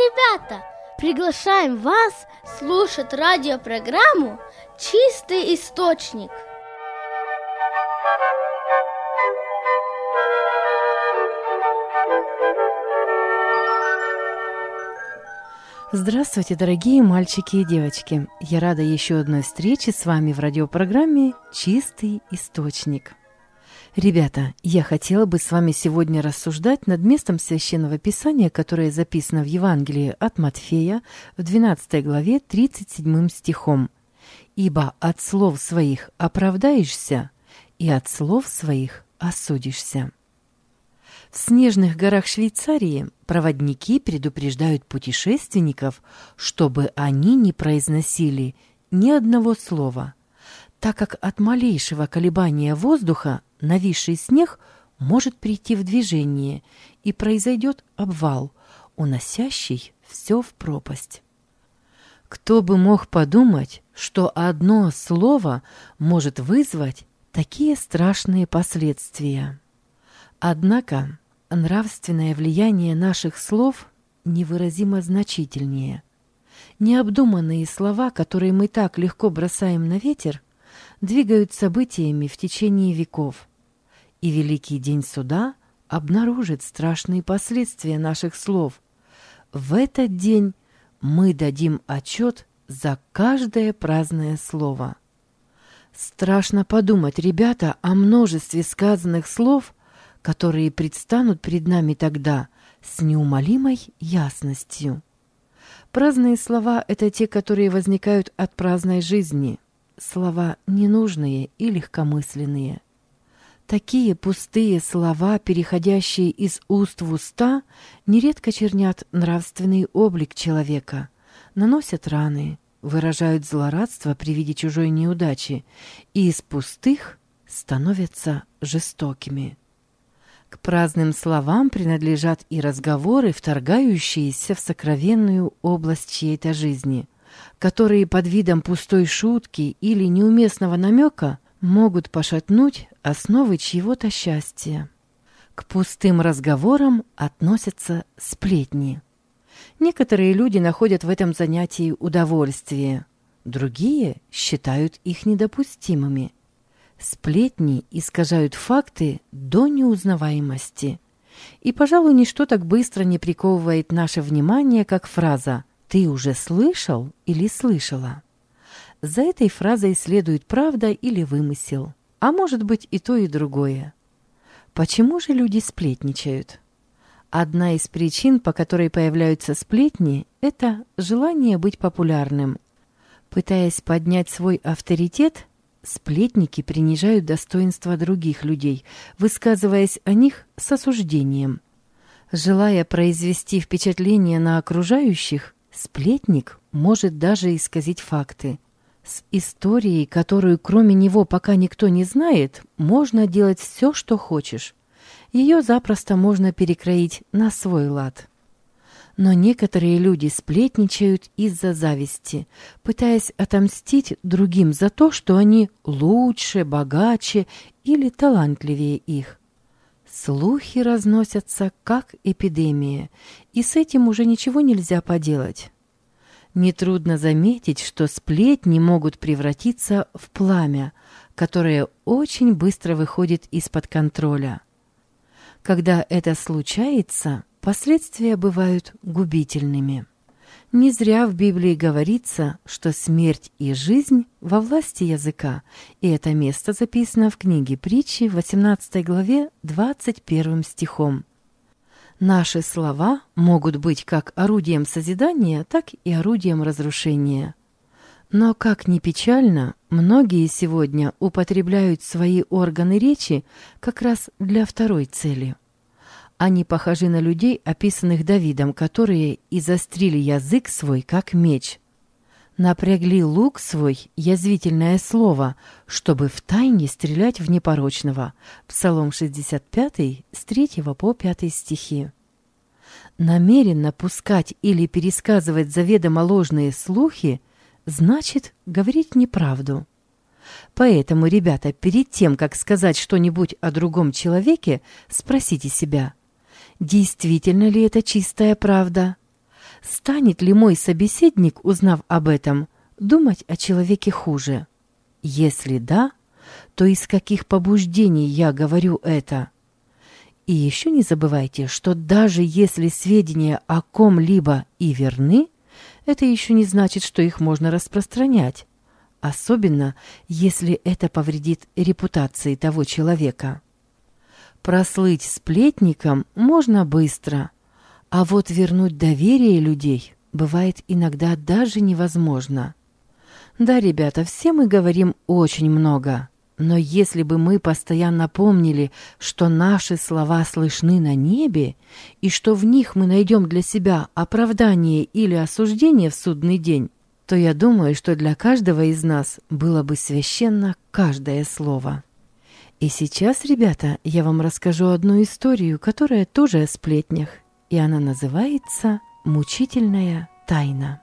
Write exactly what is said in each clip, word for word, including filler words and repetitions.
ребята! Приглашаем вас слушать радиопрограмму «Чистый источник». Здравствуйте, дорогие мальчики и девочки! Я рада еще одной встрече с вами в радиопрограмме «Чистый источник». Ребята, я хотела бы с вами сегодня рассуждать над местом Священного Писания, которое записано в Евангелии от Матфея в двенадцатой главе тридцать седьмым стихом. «Ибо от слов своих оправдаешься, и от слов своих осудишься». В снежных горах Швейцарии проводники предупреждают путешественников, чтобы они не произносили ни одного слова, так как от малейшего колебания воздуха нависший снег может прийти в движение и произойдет обвал, уносящий все в пропасть. Кто бы мог подумать, что одно слово может вызвать такие страшные последствия? Однако нравственное влияние наших слов невыразимо значительнее. Необдуманные слова, которые мы так легко бросаем на ветер, двигают событиями в течение веков. И великий день суда обнаружит страшные последствия наших слов. В этот день мы дадим отчет за каждое праздное слово. Страшно подумать, ребята, о множестве сказанных слов, которые предстанут перед нами тогда с неумолимой ясностью. Праздные слова — это те, которые возникают от праздной жизни, слова ненужные и легкомысленные. Такие пустые слова, переходящие из уст в уста, нередко чернят нравственный облик человека, наносят раны, выражают злорадство при виде чужой неудачи и из пустых становятся жестокими. К праздным словам принадлежат и разговоры, вторгающиеся в сокровенную область чьей-то жизни, которые под видом пустой шутки или неуместного намека могут пошатнуть основы чьего-то счастья. К пустым разговорам относятся сплетни. Некоторые люди находят в этом занятии удовольствие, другие считают их недопустимыми. Сплетни искажают факты до неузнаваемости. И, пожалуй, ничто так быстро не приковывает наше внимание, как фраза «ты уже слышал или слышала?». За этой фразой следует правда или вымысел, а может быть и то, и другое. Почему же люди сплетничают? Одна из причин, по которой появляются сплетни, это желание быть популярным. Пытаясь поднять свой авторитет, сплетники принижают достоинство других людей, высказываясь о них с осуждением. Желая произвести впечатление на окружающих, сплетник может даже исказить факты. С историей, которую кроме него пока никто не знает, можно делать все, что хочешь. Ее запросто можно перекроить на свой лад. Но некоторые люди сплетничают из-за зависти, пытаясь отомстить другим за то, что они лучше, богаче или талантливее их. Слухи разносятся, как эпидемия, и с этим уже ничего нельзя поделать. Нетрудно заметить, что сплетни могут превратиться в пламя, которое очень быстро выходит из-под контроля. Когда это случается, последствия бывают губительными. Не зря в Библии говорится, что смерть и жизнь во власти языка, и это место записано в книге Притчи в восемнадцатой главе двадцать первым стихом. Наши слова могут быть как орудием созидания, так и орудием разрушения. Но, как ни печально, многие сегодня употребляют свои органы речи как раз для второй цели. Они похожи на людей, описанных Давидом, которые изострили язык свой, как меч. Напрягли лук свой, язвительное слово, чтобы втайне стрелять в непорочного. Псалом шестьдесят пятый, с третьего по пятый стихи. Намеренно пускать или пересказывать заведомо ложные слухи значит говорить неправду. Поэтому, ребята, перед тем, как сказать что-нибудь о другом человеке, спросите себя, действительно ли это чистая правда? станет ли мой собеседник, узнав об этом, думать о человеке хуже? Если да, то из каких побуждений я говорю это? И еще не забывайте, что даже если сведения о ком-либо и верны, это еще не значит, что их можно распространять, особенно если это повредит репутации того человека. Прослыть сплетником можно быстро, а вот вернуть доверие людей бывает иногда даже невозможно. Да, ребята, все мы говорим очень много, но если бы мы постоянно помнили, что наши слова слышны на небе, и что в них мы найдем для себя оправдание или осуждение в судный день, то я думаю, что для каждого из нас было бы священно каждое слово. И сейчас, ребята, я вам расскажу одну историю, которая тоже о сплетнях, и она называется «Мучительная тайна».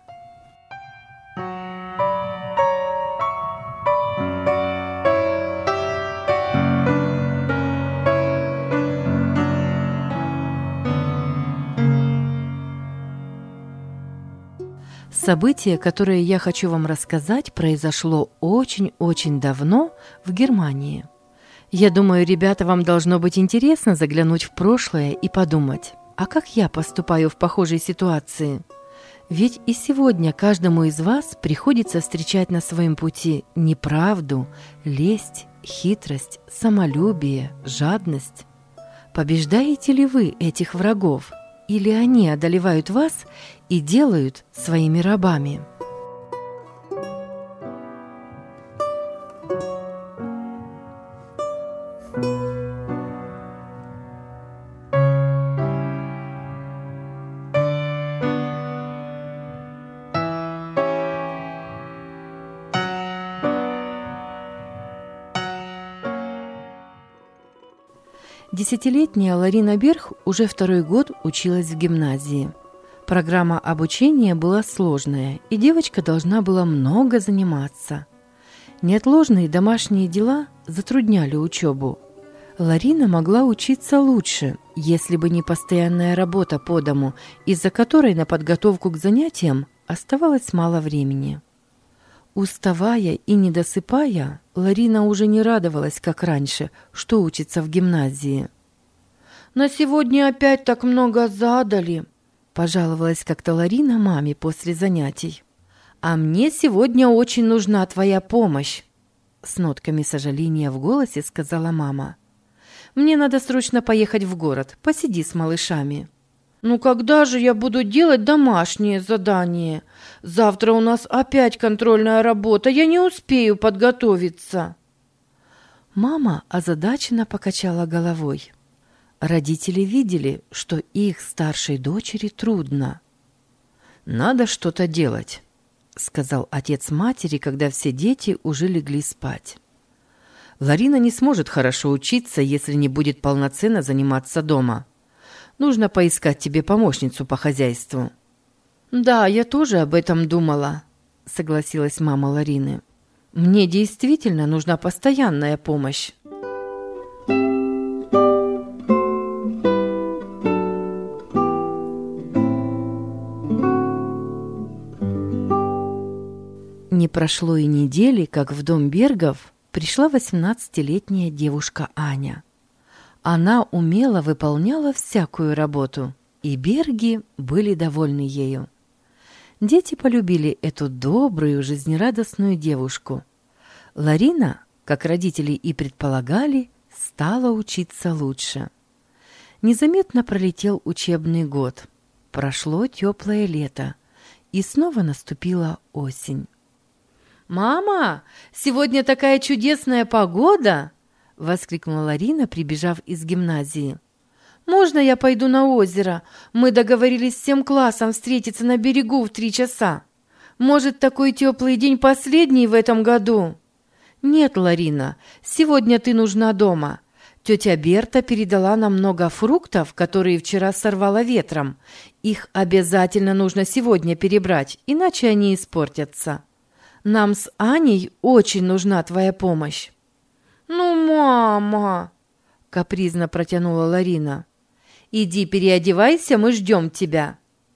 Событие, которое я хочу вам рассказать, произошло очень-очень давно в Германии. Я думаю, ребята, вам должно быть интересно заглянуть в прошлое и подумать, а как я поступаю в похожей ситуации? Ведь и сегодня каждому из вас приходится встречать на своем пути неправду, лесть, хитрость, самолюбие, жадность. Побеждаете ли вы этих врагов? Или они одолевают вас и делают своими рабами? Десятилетняя Ларина Берх уже второй год училась в гимназии. Программа обучения была сложная, и девочка должна была много заниматься. Неотложные домашние дела затрудняли учебу. Ларина могла учиться лучше, если бы не постоянная работа по дому, из-за которой на подготовку к занятиям оставалось мало времени. Уставая и не досыпая, Ларина уже не радовалась, как раньше, что учится в гимназии. «На сегодня опять так много задали», – пожаловалась как-то Ларина маме после занятий. «А мне сегодня очень нужна твоя помощь», – с нотками сожаления в голосе сказала мама. «Мне надо срочно поехать в город, посиди с малышами». «Ну когда же я буду делать домашнее задание? Завтра у нас опять контрольная работа, я не успею подготовиться». Мама озадаченно покачала головой. Родители видели, что их старшей дочери трудно. «Надо что-то делать», — сказал отец матери, когда все дети уже легли спать. «Ларина не сможет хорошо учиться, если не будет полноценно заниматься дома. Нужно поискать тебе помощницу по хозяйству». «Да, я тоже об этом думала», — согласилась мама Ларины. «Мне действительно нужна постоянная помощь». Не прошло и недели, как в дом Бергов пришла восемнадцатилетняя девушка Аня. Она умело выполняла всякую работу, и Берги были довольны ею. Дети полюбили эту добрую, жизнерадостную девушку. Ларина, как родители и предполагали, стала учиться лучше. Незаметно пролетел учебный год. Прошло теплое лето, и снова наступила осень. «Мама, сегодня такая чудесная погода!» — воскликнула Ларина, прибежав из гимназии. «Можно я пойду на озеро? Мы договорились всем классом встретиться на берегу в три часа. Может, такой теплый день последний в этом году?» «Нет, Ларина, сегодня ты нужна дома. Тетя Берта передала нам много фруктов, которые вчера сорвала ветром. Их обязательно нужно сегодня перебрать, иначе они испортятся. Нам с Аней очень нужна твоя помощь». «Ну, мама!» — капризно протянула Ларина. «Иди переодевайся, мы ждем тебя».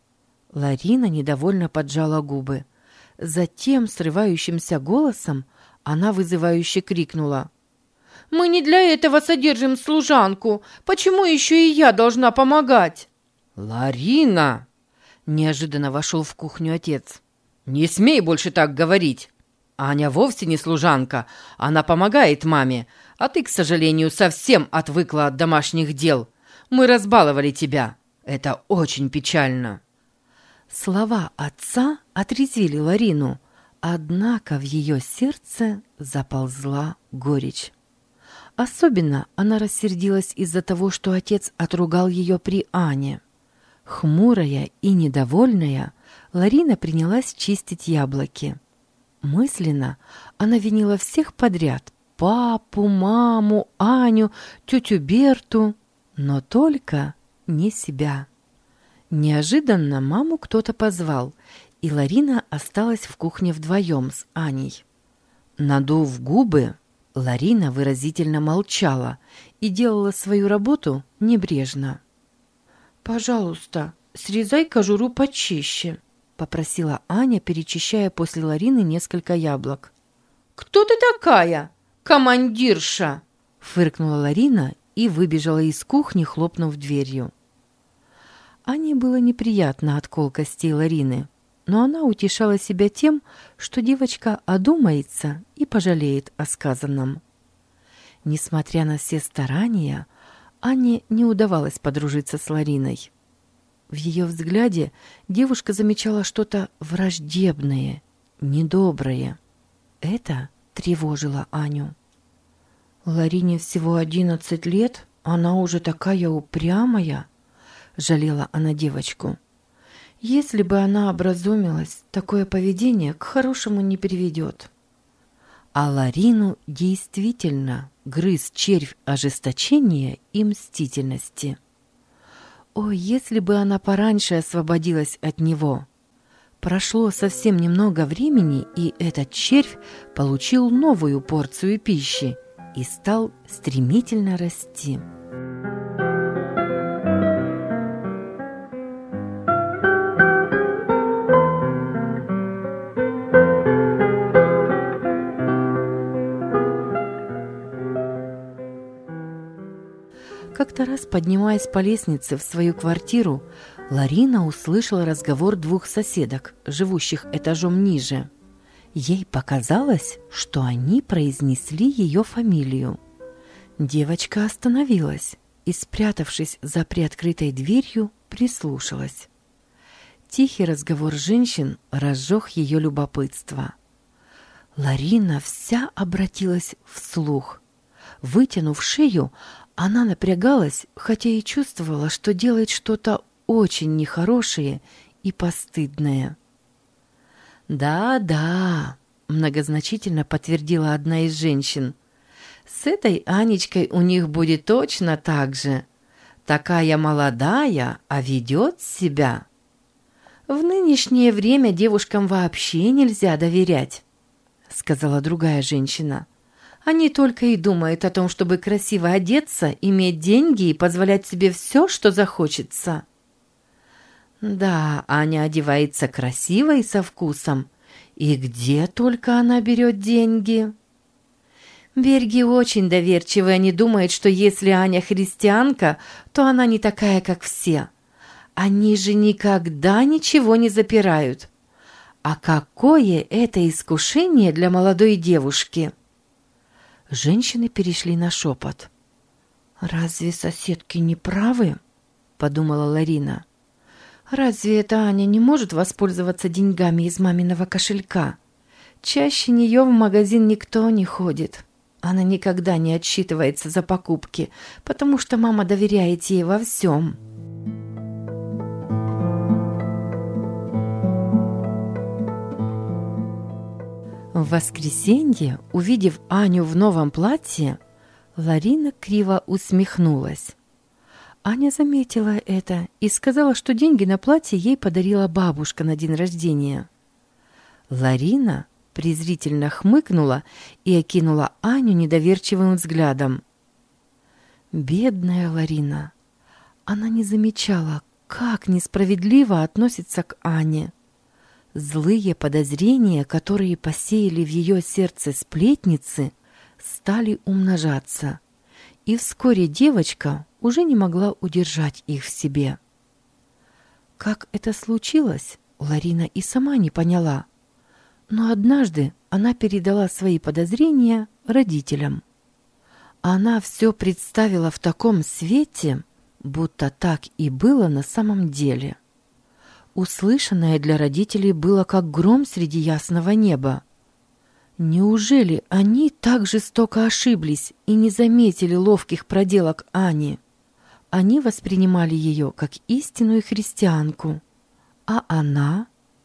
Ларина недовольно поджала губы. Затем срывающимся голосом она вызывающе крикнула: «Мы не для этого содержим служанку. Почему еще и я должна помогать?» «Ларина!» – неожиданно вошел в кухню отец. «Не смей больше так говорить. Аня вовсе не служанка. Она помогает маме. А ты, к сожалению, совсем отвыкла от домашних дел. Мы разбаловали тебя. Это очень печально». Слова отца отрезвили Ларину, однако в ее сердце заползла горечь. Особенно она рассердилась из-за того, что отец отругал ее при Ане. Хмурая и недовольная, Ларина принялась чистить яблоки. Мысленно она винила всех подряд – папу, маму, Аню, тетю Берту, но только не себя. Неожиданно маму кто-то позвал, и Ларина осталась в кухне вдвоем с Аней. Надув губы, Ларина выразительно молчала и делала свою работу небрежно. «Пожалуйста, срезай кожуру почище», — попросила Аня, перечищая после Ларины несколько яблок. «Кто ты такая, командирша?» — фыркнула Ларина и выбежала из кухни, хлопнув дверью. Ане было неприятно от колкостей Ларины, но она утешала себя тем, что девочка одумается и пожалеет о сказанном. Несмотря на все старания, Ане не удавалось подружиться с Лариной. В ее взгляде девушка замечала что-то враждебное, недоброе. Это тревожило Аню. «Ларине всего одиннадцать лет, она уже такая упрямая», — жалела она девочку. «Если бы она образумилась, такое поведение к хорошему не приведет». А Ларину действительно грыз червь ожесточения и мстительности. О, если бы она пораньше освободилась от него! Прошло совсем немного времени, и этот червь получил новую порцию пищи и стал стремительно расти. Как-то раз, поднимаясь по лестнице в свою квартиру, Ларина услышала разговор двух соседок, живущих этажом ниже. Ей показалось, что они произнесли ее фамилию. Девочка остановилась и, спрятавшись за приоткрытой дверью, прислушалась. Тихий разговор женщин разжег ее любопытство. Ларина вся обратилась вслух. Вытянув шею, она напрягалась, хотя и чувствовала, что делает что-то очень нехорошее и постыдное. «Да-да», — многозначительно подтвердила одна из женщин. «С этой Анечкой у них будет точно так же. Такая молодая, а ведет себя. В нынешнее время девушкам вообще нельзя доверять», — сказала другая женщина. «Они только и думают о том, чтобы красиво одеться, иметь деньги и позволять себе все, что захочется». «Да, Аня одевается красиво и со вкусом. И где только она берет деньги?» «Берги очень доверчивые, они думают, что если Аня христианка, то она не такая, как все. Они же никогда ничего не запирают. А какое это искушение для молодой девушки!» Женщины перешли на шепот. «Разве соседки не правы?» — подумала Ларина. «Разве эта Аня не может воспользоваться деньгами из маминого кошелька? Чаще нее в магазин никто не ходит. Она никогда не отсчитывается за покупки, потому что мама доверяет ей во всем». В воскресенье, увидев Аню в новом платье, Ларина криво усмехнулась. Аня заметила это и сказала, что деньги на платье ей подарила бабушка на день рождения. Ларина презрительно хмыкнула и окинула Аню недоверчивым взглядом. Бедная Ларина! Она не замечала, как несправедливо относится к Ане. Злые подозрения, которые посеяли в ее сердце сплетницы, стали умножаться, и вскоре девочка уже не могла удержать их в себе. Как это случилось, Ларина и сама не поняла, но однажды она передала свои подозрения родителям. Она все представила в таком свете, будто так и было на самом деле. Услышанное для родителей было как гром среди ясного неба. Неужели они так жестоко ошиблись и не заметили ловких проделок Ани? Они воспринимали ее как истинную христианку, а она...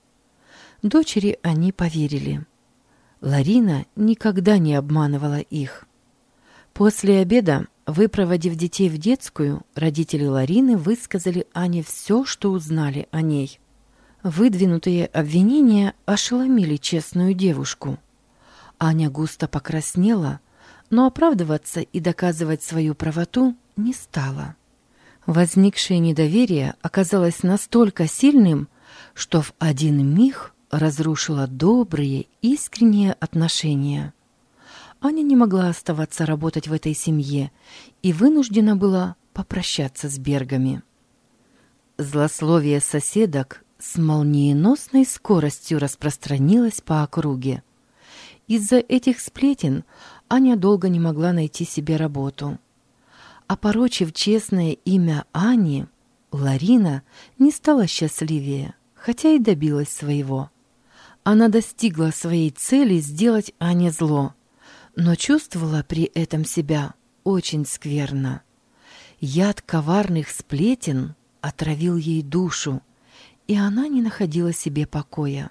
Дочери они поверили. Ларина никогда не обманывала их. После обеда, выпроводив детей в детскую, родители Ларины высказали Ане все, что узнали о ней. Выдвинутые обвинения ошеломили честную девушку. Аня густо покраснела, но оправдываться и доказывать свою правоту не стала. Возникшее недоверие оказалось настолько сильным, что в один миг разрушило добрые, искренние отношения. Аня не могла оставаться работать в этой семье и вынуждена была попрощаться с Бергами. Злословие соседок с молниеносной скоростью распространилось по округе. Из-за этих сплетен Аня долго не могла найти себе работу. Опорочив честное имя Ани, Ларина не стала счастливее, хотя и добилась своего. Она достигла своей цели сделать Ане зло, но чувствовала при этом себя очень скверно. Яд коварных сплетен отравил ей душу, и она не находила себе покоя.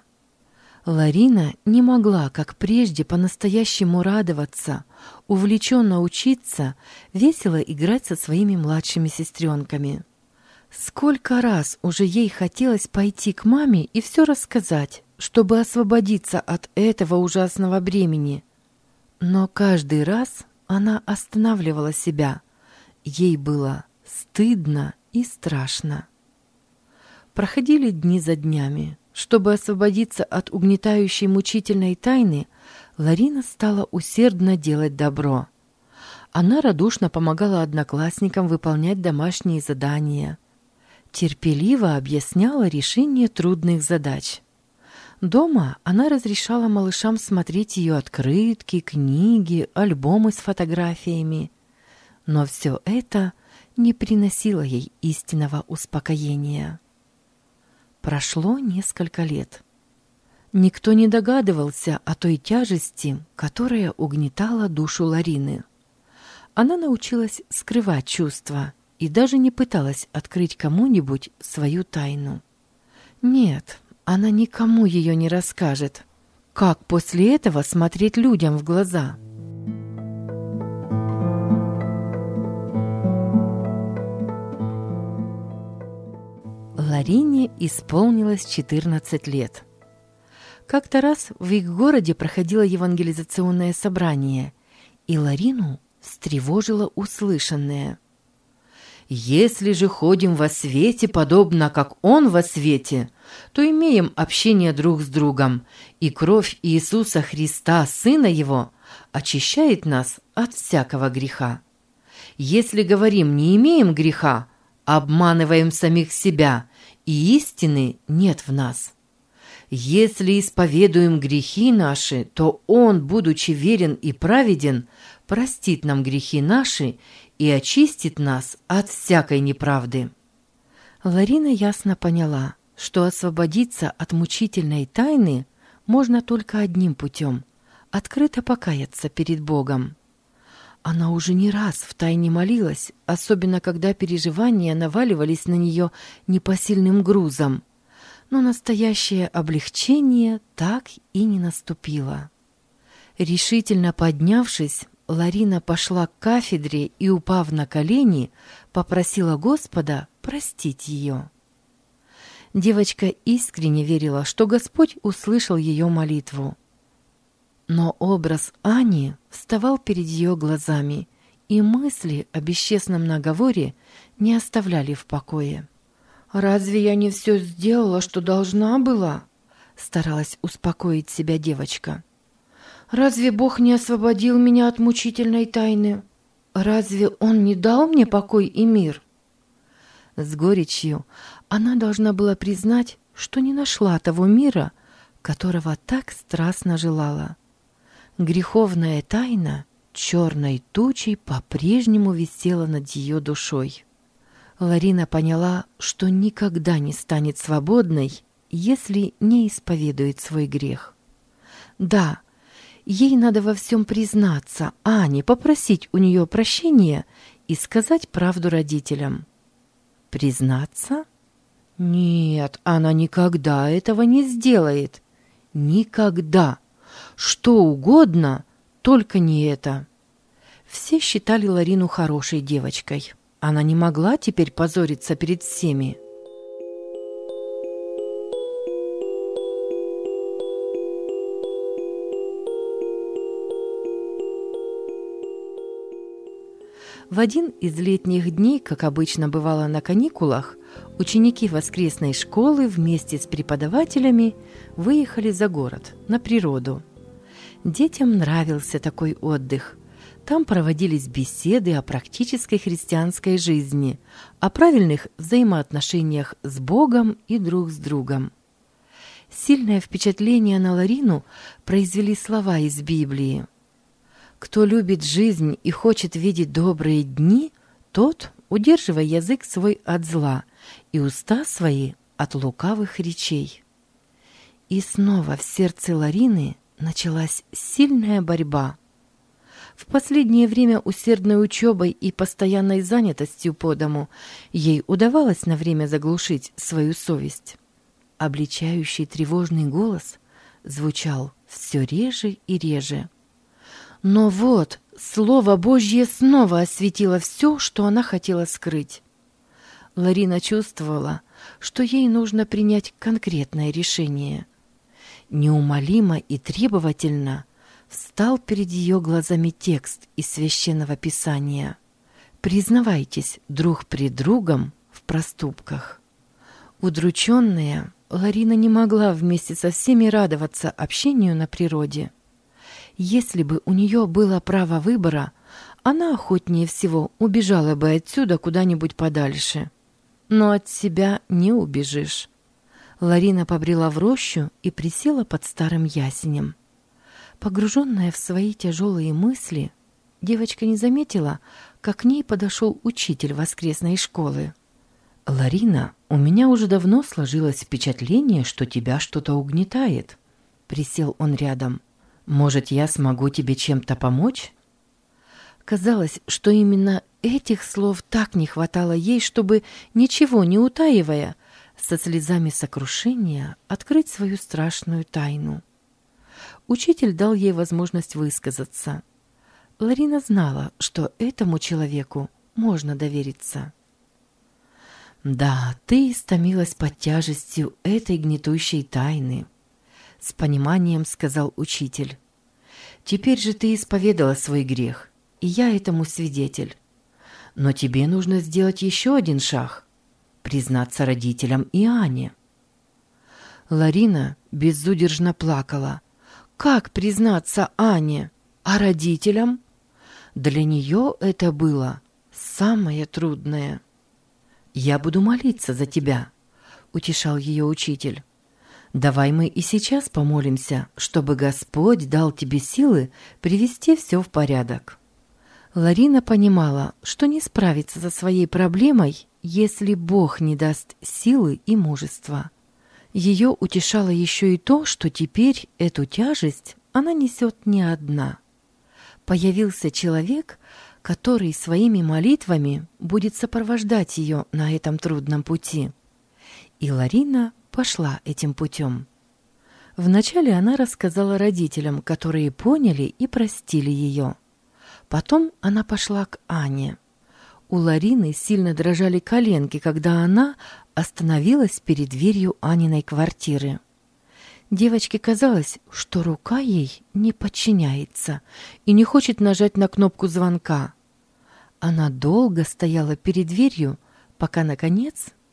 Ларина не могла, как прежде, по-настоящему радоваться, увлеченно учиться, весело играть со своими младшими сестренками. Сколько раз уже ей хотелось пойти к маме и все рассказать, чтобы освободиться от этого ужасного бремени. Но каждый раз она останавливала себя. Ей было стыдно и страшно. Проходили дни за днями. Чтобы освободиться от угнетающей мучительной тайны, Ларина стала усердно делать добро. Она радушно помогала одноклассникам выполнять домашние задания, терпеливо объясняла решение трудных задач. Дома она разрешала малышам смотреть ее открытки, книги, альбомы с фотографиями. Но все это не приносило ей истинного успокоения. Прошло несколько лет. Никто не догадывался о той тяжести, которая угнетала душу Ларины. Она научилась скрывать чувства и даже не пыталась открыть кому-нибудь свою тайну. Нет, она никому ее не расскажет. Как после этого смотреть людям в глаза? Ларине исполнилось четырнадцать лет. Как-то раз в их городе проходило евангелизационное собрание, и Ларину встревожило услышанное. «Если же ходим во свете, подобно как Он во свете, то имеем общение друг с другом, и кровь Иисуса Христа, Сына Его, очищает нас от всякого греха. Если говорим, не имеем греха, обманываем самих себя, и истины нет в нас. Если исповедуем грехи наши, то Он, будучи верен и праведен, простит нам грехи наши и очистит нас от всякой неправды». Ларина ясно поняла, что освободиться от мучительной тайны можно только одним путем – открыто покаяться перед Богом. Она уже не раз втайне молилась, особенно когда переживания наваливались на нее непосильным грузом. Но настоящее облегчение так и не наступило. Решительно поднявшись, Ларина пошла к кафедре и, упав на колени, попросила Господа простить ее. Девочка искренне верила, что Господь услышал ее молитву. Но образ Ани вставал перед ее глазами, и мысли о бесчестном наговоре не оставляли в покое. «Разве я не все сделала, что должна была?» — старалась успокоить себя девочка. «Разве Бог не освободил меня от мучительной тайны? Разве Он не дал мне покой и мир?» С горечью она должна была признать, что не нашла того мира, которого так страстно желала. Греховная тайна черной тучей по-прежнему висела над ее душой. Ларина поняла, что никогда не станет свободной, если не исповедует свой грех. Да, ей надо во всем признаться, а не попросить у нее прощения и сказать правду родителям. Признаться? Нет, она никогда этого не сделает. Никогда. Что угодно, только не это. Все считали Ларину хорошей девочкой. Она не могла теперь позориться перед всеми. В один из летних дней, как обычно бывало на каникулах, ученики воскресной школы вместе с преподавателями выехали за город, на природу. Детям нравился такой отдых. Там проводились беседы о практической христианской жизни, о правильных взаимоотношениях с Богом и друг с другом. Сильное впечатление на Ларину произвели слова из Библии. «Кто любит жизнь и хочет видеть добрые дни, тот, удерживая язык свой от зла и уста свои от лукавых речей». И снова в сердце Ларины началась сильная борьба. В последнее время усердной учебой и постоянной занятостью по дому ей удавалось на время заглушить свою совесть. Обличающий тревожный голос звучал все реже и реже. Но вот Слово Божье снова осветило все, что она хотела скрыть. Ларина чувствовала, что ей нужно принять конкретное решение. Неумолимо и требовательно встал перед ее глазами текст из Священного Писания. «Признавайтесь друг пред другом в проступках». Удрученная, Ларина не могла вместе со всеми радоваться общению на природе. Если бы у нее было право выбора, она охотнее всего убежала бы отсюда куда-нибудь подальше. Но от себя не убежишь. Ларина побрела в рощу и присела под старым ясенем. Погруженная в свои тяжелые мысли, девочка не заметила, как к ней подошел учитель воскресной школы. «Ларина, у меня уже давно сложилось впечатление, что тебя что-то угнетает». Присел он рядом. «Может, я смогу тебе чем-то помочь?» Казалось, что именно этих слов так не хватало ей, чтобы, ничего не утаивая, со слезами сокрушения открыть свою страшную тайну. Учитель дал ей возможность высказаться. Ларина знала, что этому человеку можно довериться. «Да, ты истомилась под тяжестью этой гнетущей тайны», — с пониманием сказал учитель. «Теперь же ты исповедала свой грех, и я этому свидетель. Но тебе нужно сделать еще один шаг — признаться родителям и Ане». Ларина безудержно плакала. Как признаться Ане? А родителям? Для нее это было самое трудное. «Я буду молиться за тебя», — утешал ее учитель. «Давай мы и сейчас помолимся, чтобы Господь дал тебе силы привести все в порядок». Ларина понимала, что не справится со своей проблемой, если Бог не даст силы и мужества. Ее утешало еще и то, что теперь эту тяжесть она несет не одна. Появился человек, который своими молитвами будет сопровождать ее на этом трудном пути. И Ларина пошла этим путем. Вначале она рассказала родителям, которые поняли и простили ее. Потом она пошла к Ане. У Ларины сильно дрожали коленки, когда она остановилась перед дверью Аниной квартиры. Девочке казалось, что рука ей не подчиняется и не хочет нажать на кнопку звонка. Она долго стояла перед дверью, пока, наконец,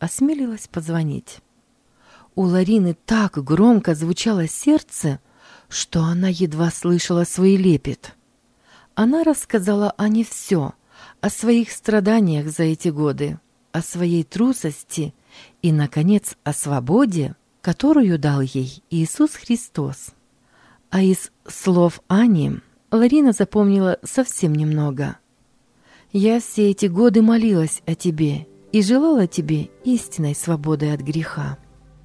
осмелилась позвонить. У Ларины так громко звучало сердце, что она едва слышала свой лепет. Она рассказала Ане все, о своих страданиях за эти годы, о своей трусости и, наконец, о свободе, которую дал ей Иисус Христос. А из слов Ани Ларина запомнила совсем немного. «Я все эти годы молилась о тебе и желала тебе истинной свободы от греха».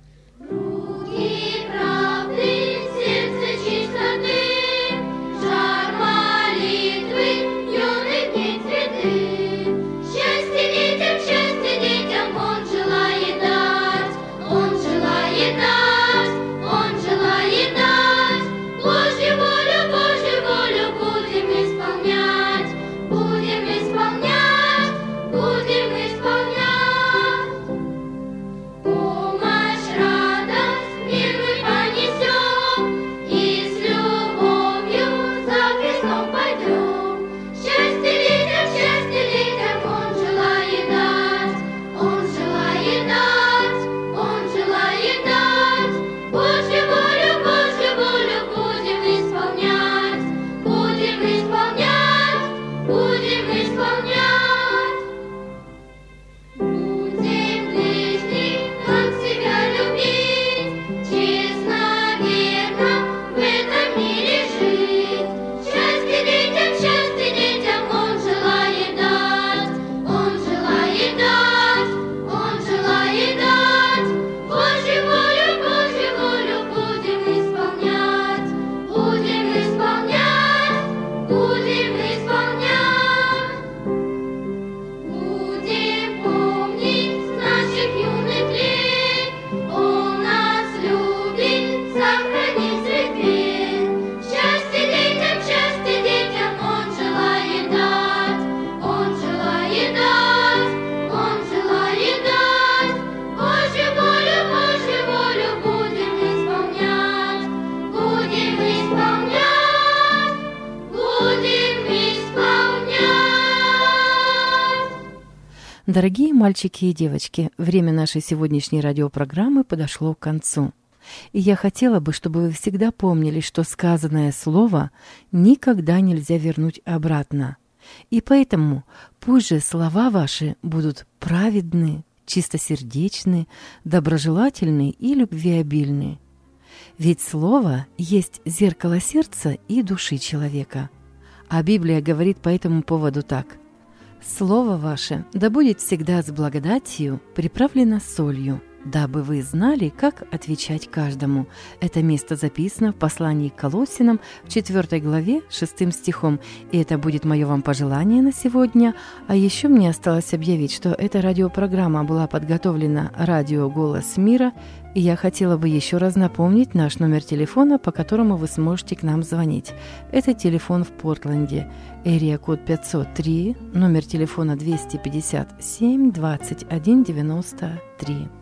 Дорогие мальчики и девочки, время нашей сегодняшней радиопрограммы подошло к концу. И я хотела бы, чтобы вы всегда помнили, что сказанное слово никогда нельзя вернуть обратно. И поэтому пусть же слова ваши будут праведны, чистосердечны, доброжелательны и любвеобильны. Ведь слово есть зеркало сердца и души человека. А Библия говорит по этому поводу так: «Слово ваше да будет всегда с благодатью приправлено солью, дабы вы знали, как отвечать каждому». Это место записано в послании к Колоссянам в четвёртой главе шестым стихом. И это будет мое вам пожелание на сегодня. А еще мне осталось объявить, что эта радиопрограмма была подготовлена радио «Голос мира». И я хотела бы еще раз напомнить наш номер телефона, по которому вы сможете к нам звонить. Это телефон в Портленде. Эрия-код пятьсот три, номер телефона двести пятьдесят семь двадцать один девяносто три.